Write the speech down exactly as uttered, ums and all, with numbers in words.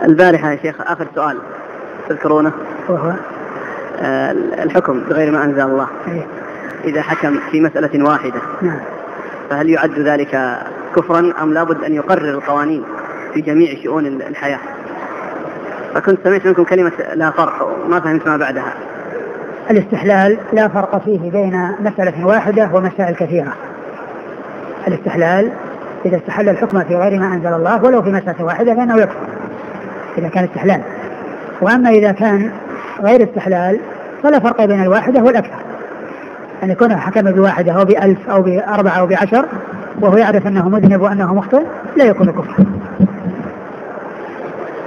البارحة يا شيخ آخر سؤال تذكرونه وهو آه الحكم بغير ما أنزل الله. أيه. إذا حكم في مسألة واحدة نعم. فهل يعد ذلك كفرا أم لابد أن يقرر القوانين في جميع شؤون الحياة؟ فكنت سمعت منكم كلمة لا فرق وما فهمت ما بعدها. الاستحلال لا فرق فيه بين مسألة واحدة ومسائل كثيرة. الاستحلال إذا استحل الحكم في غير ما أنزل الله ولو في مسألة واحدة فإنه يكفر إذا كان استحلال. وأما إذا كان غير استحلال فلا فرق بين الواحدة والأكثر، أن يكون حكم بواحدة أو بألف أو بأربعة أو بعشر وهو يعرف أنه مذنب وأنه مخطئ لا يكون كفر.